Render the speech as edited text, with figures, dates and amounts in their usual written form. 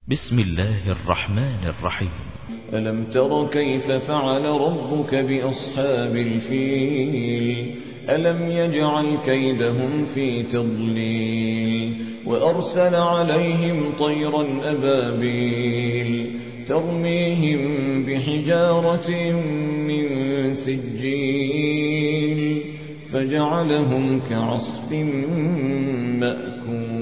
بسم الله الرحمن الرحيم. ألم تر كيف فعل ربك بأصحاب الفيل ألم يجعل كيدهم في تضليل وأرسل عليهم طيرا أبابيل ترميهم بحجارة من سجيل فجعلهم كعصف مأكول.